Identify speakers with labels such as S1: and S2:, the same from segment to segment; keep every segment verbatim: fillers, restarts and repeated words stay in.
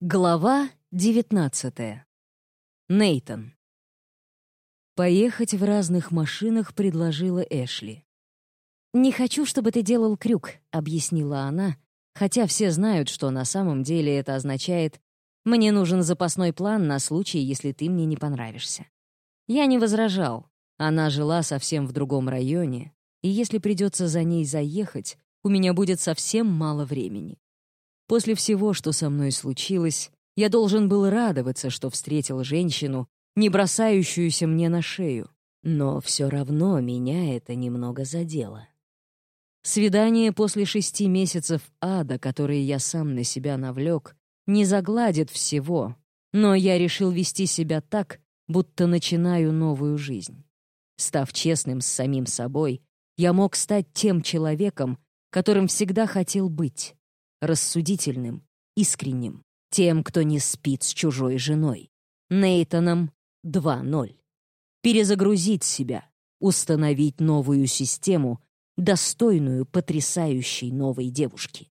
S1: Глава девятнадцатая. Нейтан. Поехать в разных машинах предложила Эшли. «Не хочу, чтобы ты делал крюк», — объяснила она, хотя все знают, что на самом деле это означает «мне нужен запасной план на случай, если ты мне не понравишься». Я не возражал. Она жила совсем в другом районе, и если придется за ней заехать, у меня будет совсем мало времени. После всего, что со мной случилось, я должен был радоваться, что встретил женщину, не бросающуюся мне на шею. Но все равно меня это немного задело. Свидание после шести месяцев ада, которые я сам на себя навлек, не загладит всего, но я решил вести себя так, будто начинаю новую жизнь. Став честным с самим собой, я мог стать тем человеком, которым всегда хотел быть. Рассудительным, искренним, тем, кто не спит с чужой женой. Нейтаном два ноль. Перезагрузить себя, установить новую систему, достойную потрясающей новой девушки.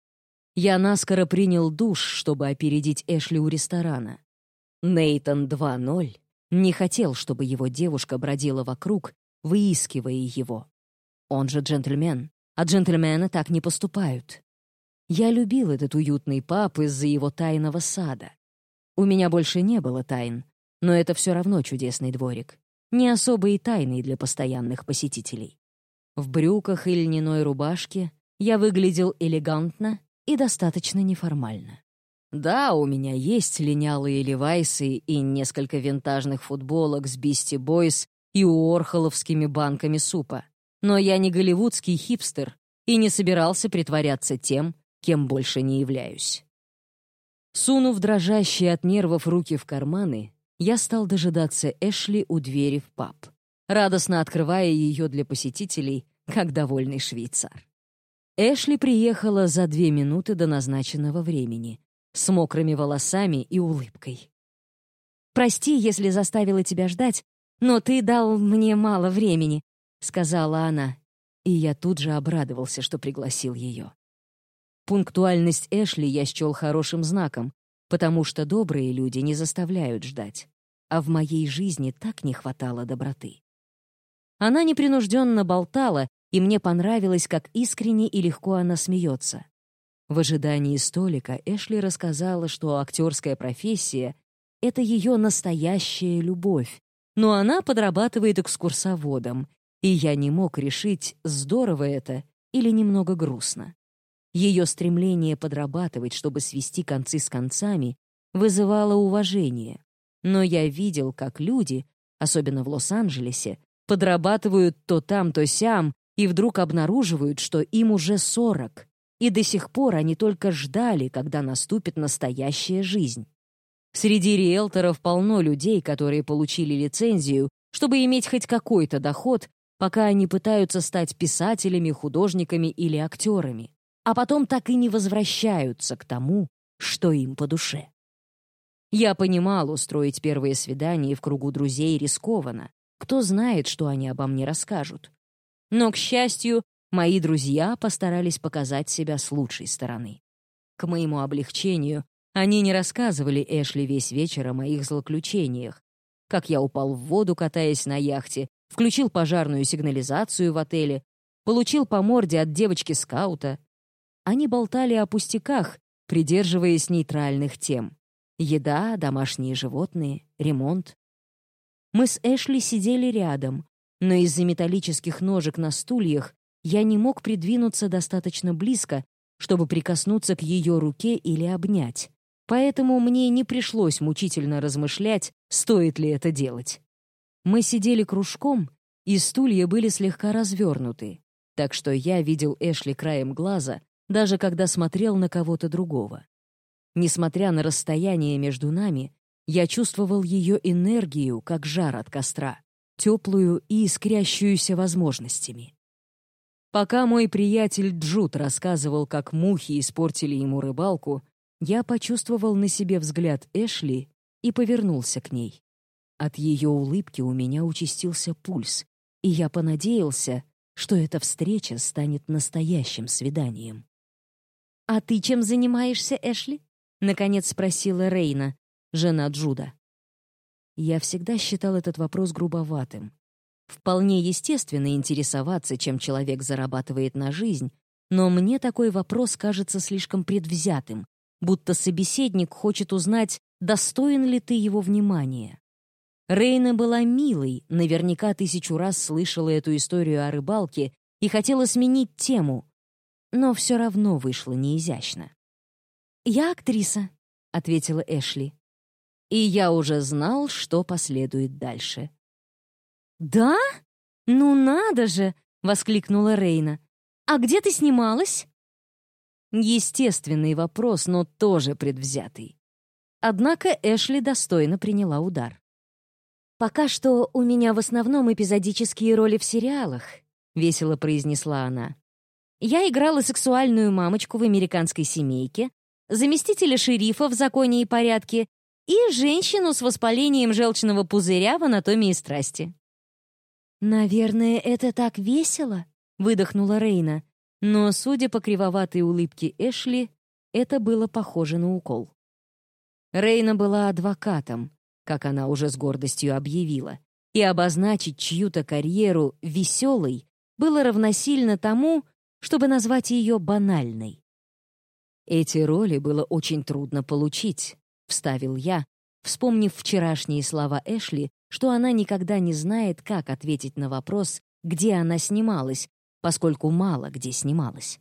S1: Я наскоро принял душ, чтобы опередить Эшли у ресторана. Нейтан два ноль не хотел, чтобы его девушка бродила вокруг, выискивая его. Он же джентльмен, а джентльмены так не поступают. Я любил этот уютный паб из-за его тайного сада. У меня больше не было тайн, но это все равно чудесный дворик, не особо и тайный для постоянных посетителей. В брюках и льняной рубашке я выглядел элегантно и достаточно неформально. Да, у меня есть линялые левайсы и несколько винтажных футболок с Beastie Boys и уорхоловскими банками супа, но я не голливудский хипстер и не собирался притворяться тем, кем больше не являюсь. Сунув дрожащие от нервов руки в карманы, я стал дожидаться Эшли у двери в паб, радостно открывая ее для посетителей, как довольный швейцар. Эшли приехала за две минуты до назначенного времени, с мокрыми волосами и улыбкой. «Прости, если заставила тебя ждать, но ты дал мне мало времени», — сказала она, и я тут же обрадовался, что пригласил ее. Пунктуальность Эшли я счел хорошим знаком, потому что добрые люди не заставляют ждать, а в моей жизни так не хватало доброты. Она непринужденно болтала, и мне понравилось, как искренне и легко она смеется. В ожидании столика Эшли рассказала, что актерская профессия — это ее настоящая любовь, но она подрабатывает экскурсоводом, и я не мог решить, здорово это или немного грустно. Ее стремление подрабатывать, чтобы свести концы с концами, вызывало уважение. Но я видел, как люди, особенно в Лос-Анджелесе, подрабатывают то там, то сям, и вдруг обнаруживают, что им уже сорок, и до сих пор они только ждали, когда наступит настоящая жизнь. Среди риэлторов полно людей, которые получили лицензию, чтобы иметь хоть какой-то доход, пока они пытаются стать писателями, художниками или актерами, а потом так и не возвращаются к тому, что им по душе. Я понимал, устроить первое свидание в кругу друзей рискованно. Кто знает, что они обо мне расскажут. Но, к счастью, мои друзья постарались показать себя с лучшей стороны. К моему облегчению, они не рассказывали Эшли весь вечер о моих злоключениях, как я упал в воду, катаясь на яхте, включил пожарную сигнализацию в отеле, получил по морде от девочки-скаута. Они болтали о пустяках, придерживаясь нейтральных тем. Еда, домашние животные, ремонт. Мы с Эшли сидели рядом, но из-за металлических ножек на стульях я не мог придвинуться достаточно близко, чтобы прикоснуться к ее руке или обнять. Поэтому мне не пришлось мучительно размышлять, стоит ли это делать. Мы сидели кружком, и стулья были слегка развернуты, так что я видел Эшли краем глаза, даже когда смотрел на кого-то другого. Несмотря на расстояние между нами, я чувствовал ее энергию, как жар от костра, теплую и искрящуюся возможностями. Пока мой приятель Джуд рассказывал, как мухи испортили ему рыбалку, я почувствовал на себе взгляд Эшли и повернулся к ней. От ее улыбки у меня участился пульс, и я понадеялся, что эта встреча станет настоящим свиданием. «А ты чем занимаешься, Эшли?» наконец спросила Рейна, жена Джуда. Я всегда считал этот вопрос грубоватым. Вполне естественно интересоваться, чем человек зарабатывает на жизнь, но мне такой вопрос кажется слишком предвзятым, будто собеседник хочет узнать, достоин ли ты его внимания. Рейна была милой, наверняка тысячу раз слышала эту историю о рыбалке и хотела сменить тему, но все равно вышло неизящно. «Я актриса», — ответила Эшли. И я уже знал, что последует дальше. «Да? Ну надо же!» — воскликнула Рейна. «А где ты снималась?» Естественный вопрос, но тоже предвзятый. Однако Эшли достойно приняла удар. «Пока что у меня в основном эпизодические роли в сериалах», — весело произнесла она. «Я играла сексуальную мамочку в «Американской семейке», заместителя шерифа в «Законе и порядке» и женщину с воспалением желчного пузыря в «Анатомии страсти». «Наверное, это так весело», — выдохнула Рейна, но, судя по кривоватой улыбке Эшли, это было похоже на укол. Рейна была адвокатом, как она уже с гордостью объявила, и обозначить чью-то карьеру веселой было равносильно тому, чтобы назвать ее банальной. «Эти роли было очень трудно получить», — вставил я, вспомнив вчерашние слова Эшли, что она никогда не знает, как ответить на вопрос, где она снималась, поскольку мало где снималась.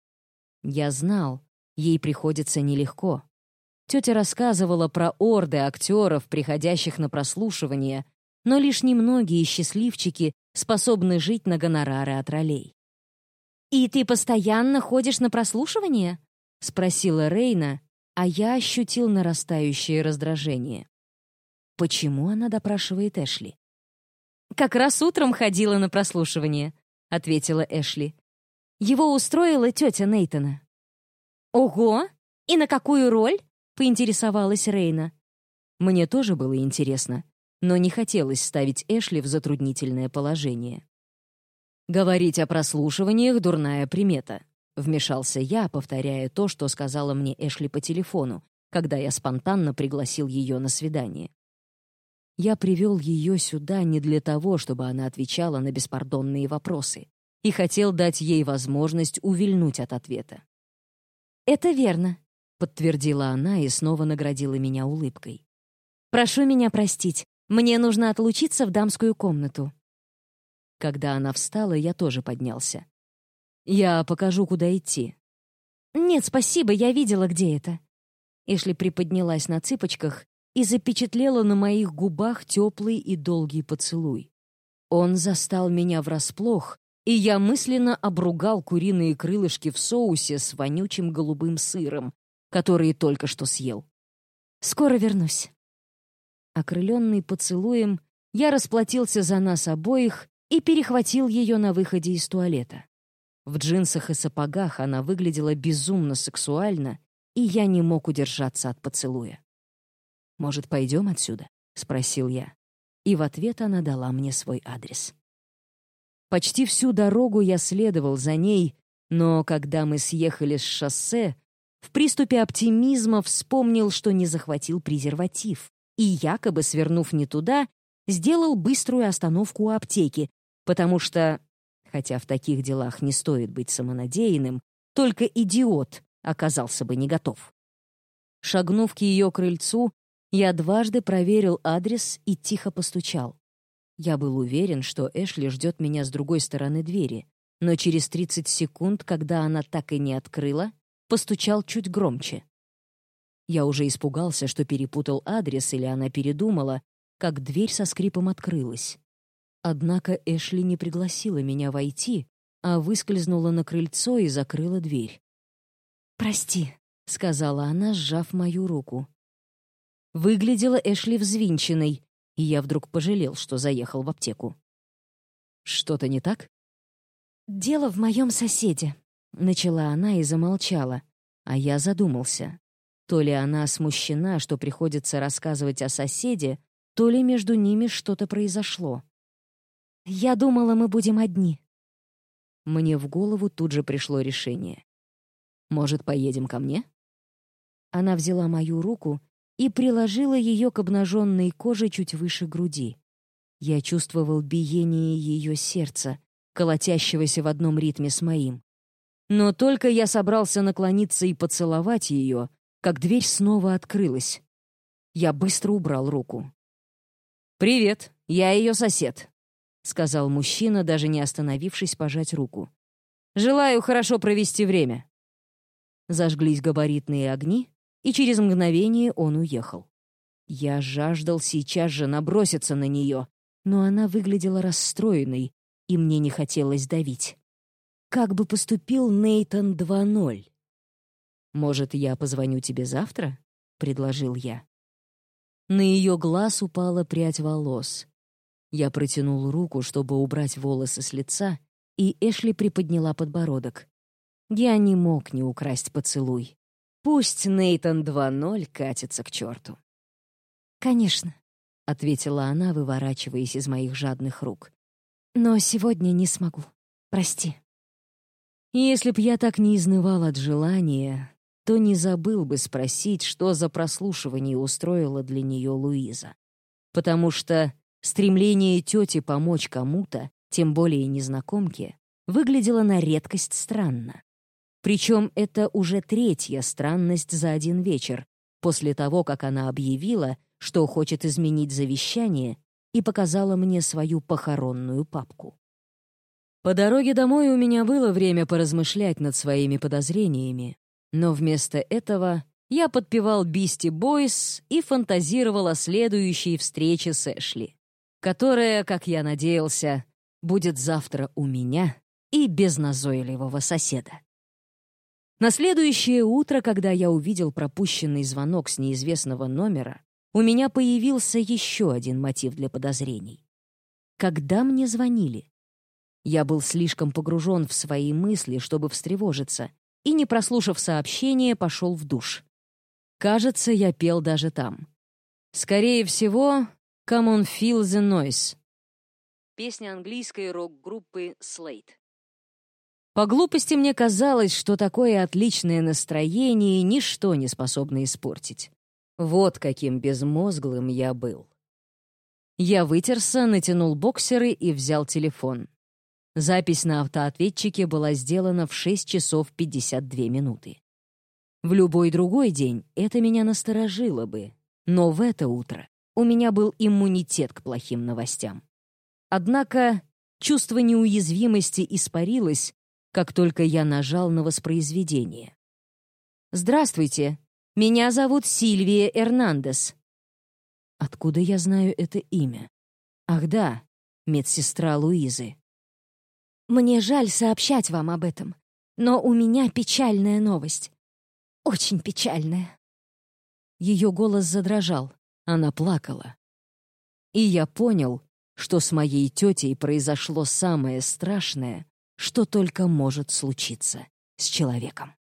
S1: Я знал, ей приходится нелегко. Тетя рассказывала про орды актеров, приходящих на прослушивание, но лишь немногие счастливчики способны жить на гонорары от ролей. «И ты постоянно ходишь на прослушивание?» — спросила Рейна, а я ощутил нарастающее раздражение. Почему она допрашивает Эшли? «Как раз утром ходила на прослушивание», — ответила Эшли. «Его устроила тетя Нейтана». «Ого! И на какую роль?» — поинтересовалась Рейна. Мне тоже было интересно, но не хотелось ставить Эшли в затруднительное положение. «Говорить о прослушиваниях — дурная примета», — вмешался я, повторяя то, что сказала мне Эшли по телефону, когда я спонтанно пригласил ее на свидание. Я привел ее сюда не для того, чтобы она отвечала на беспардонные вопросы, и хотел дать ей возможность увильнуть от ответа. «Это верно», — подтвердила она и снова наградила меня улыбкой. «Прошу меня простить, мне нужно отлучиться в дамскую комнату». Когда она встала, я тоже поднялся. «Я покажу, куда идти». «Нет, спасибо, я видела, где это». Эшли приподнялась на цыпочках и запечатлела на моих губах теплый и долгий поцелуй. Он застал меня врасплох, и я мысленно обругал куриные крылышки в соусе с вонючим голубым сыром, который только что съел. «Скоро вернусь». Окрыленный поцелуем, я расплатился за нас обоих и перехватил ее на выходе из туалета. В джинсах и сапогах она выглядела безумно сексуально, и я не мог удержаться от поцелуя. «Может, пойдем отсюда?» — спросил я. И в ответ она дала мне свой адрес. Почти всю дорогу я следовал за ней, но когда мы съехали с шоссе, в приступе оптимизма вспомнил, что не захватил презерватив, и, якобы свернув не туда, сделал быструю остановку у аптеки, потому что, хотя в таких делах не стоит быть самонадеянным, только идиот оказался бы не готов. Шагнув к ее крыльцу, я дважды проверил адрес и тихо постучал. Я был уверен, что Эшли ждет меня с другой стороны двери, но через тридцать секунд, когда она так и не открыла, постучал чуть громче. Я уже испугался, что перепутал адрес или она передумала, как дверь со скрипом открылась. Однако Эшли не пригласила меня войти, а выскользнула на крыльцо и закрыла дверь. «Прости», — сказала она, сжав мою руку. Выглядела Эшли взвинченной, и я вдруг пожалел, что заехал в аптеку. «Что-то не так?» «Дело в моем соседе», — начала она и замолчала, а я задумался. То ли она смущена, что приходится рассказывать о соседе, то ли между ними что-то произошло. «Я думала, мы будем одни». Мне в голову тут же пришло решение. «Может, поедем ко мне?» Она взяла мою руку и приложила ее к обнаженной коже чуть выше груди. Я чувствовал биение ее сердца, колотящегося в одном ритме с моим. Но только я собрался наклониться и поцеловать ее, как дверь снова открылась. Я быстро убрал руку. «Привет, я ее сосед», — сказал мужчина, даже не остановившись пожать руку. «Желаю хорошо провести время». Зажглись габаритные огни, и через мгновение он уехал. Я жаждал сейчас же наброситься на нее, но она выглядела расстроенной, и мне не хотелось давить. Как бы поступил Нейтан два ноль? «Может, я позвоню тебе завтра?» — предложил я. На ее глаз упала прядь волос. Я протянул руку, чтобы убрать волосы с лица, и Эшли приподняла подбородок. Я не мог не украсть поцелуй. Пусть Нейтан два ноль катится к черту. «Конечно», — ответила она, выворачиваясь из моих жадных рук. «Но сегодня не смогу. Прости». Если б я так не изнывал от желания, то не забыл бы спросить, что за прослушивание устроила для нее Луиза. Потому что стремление тети помочь кому-то, тем более незнакомке, выглядело на редкость странно. Причем это уже третья странность за один вечер, после того, как она объявила, что хочет изменить завещание, и показала мне свою похоронную папку. По дороге домой у меня было время поразмышлять над своими подозрениями, но вместо этого я подпевал Beastie Boys и фантазировал о следующей встрече с Эшли, которая, как я надеялся, будет завтра у меня и без назойливого соседа. На следующее утро, когда я увидел пропущенный звонок с неизвестного номера, у меня появился еще один мотив для подозрений. Когда мне звонили? Я был слишком погружен в свои мысли, чтобы встревожиться, и, не прослушав сообщение, пошел в душ. Кажется, я пел даже там. Скорее всего, «Come on, feel the noise». Песня английской рок-группы Slade. По глупости мне казалось, что такое отличное настроение ничто не способно испортить. Вот каким безмозглым я был. Я вытерся, натянул боксеры и взял телефон. Запись на автоответчике была сделана в шесть часов пятьдесят две минуты. В любой другой день это меня насторожило бы, но в это утро у меня был иммунитет к плохим новостям. Однако чувство неуязвимости испарилось, как только я нажал на воспроизведение. «Здравствуйте, меня зовут Сильвия Эрнандес». Откуда я знаю это имя? Ах да, медсестра Луизы. «Мне жаль сообщать вам об этом, но у меня печальная новость. Очень печальная». Ее голос задрожал, она плакала. И я понял, что с моей тетей произошло самое страшное, что только может случиться с человеком.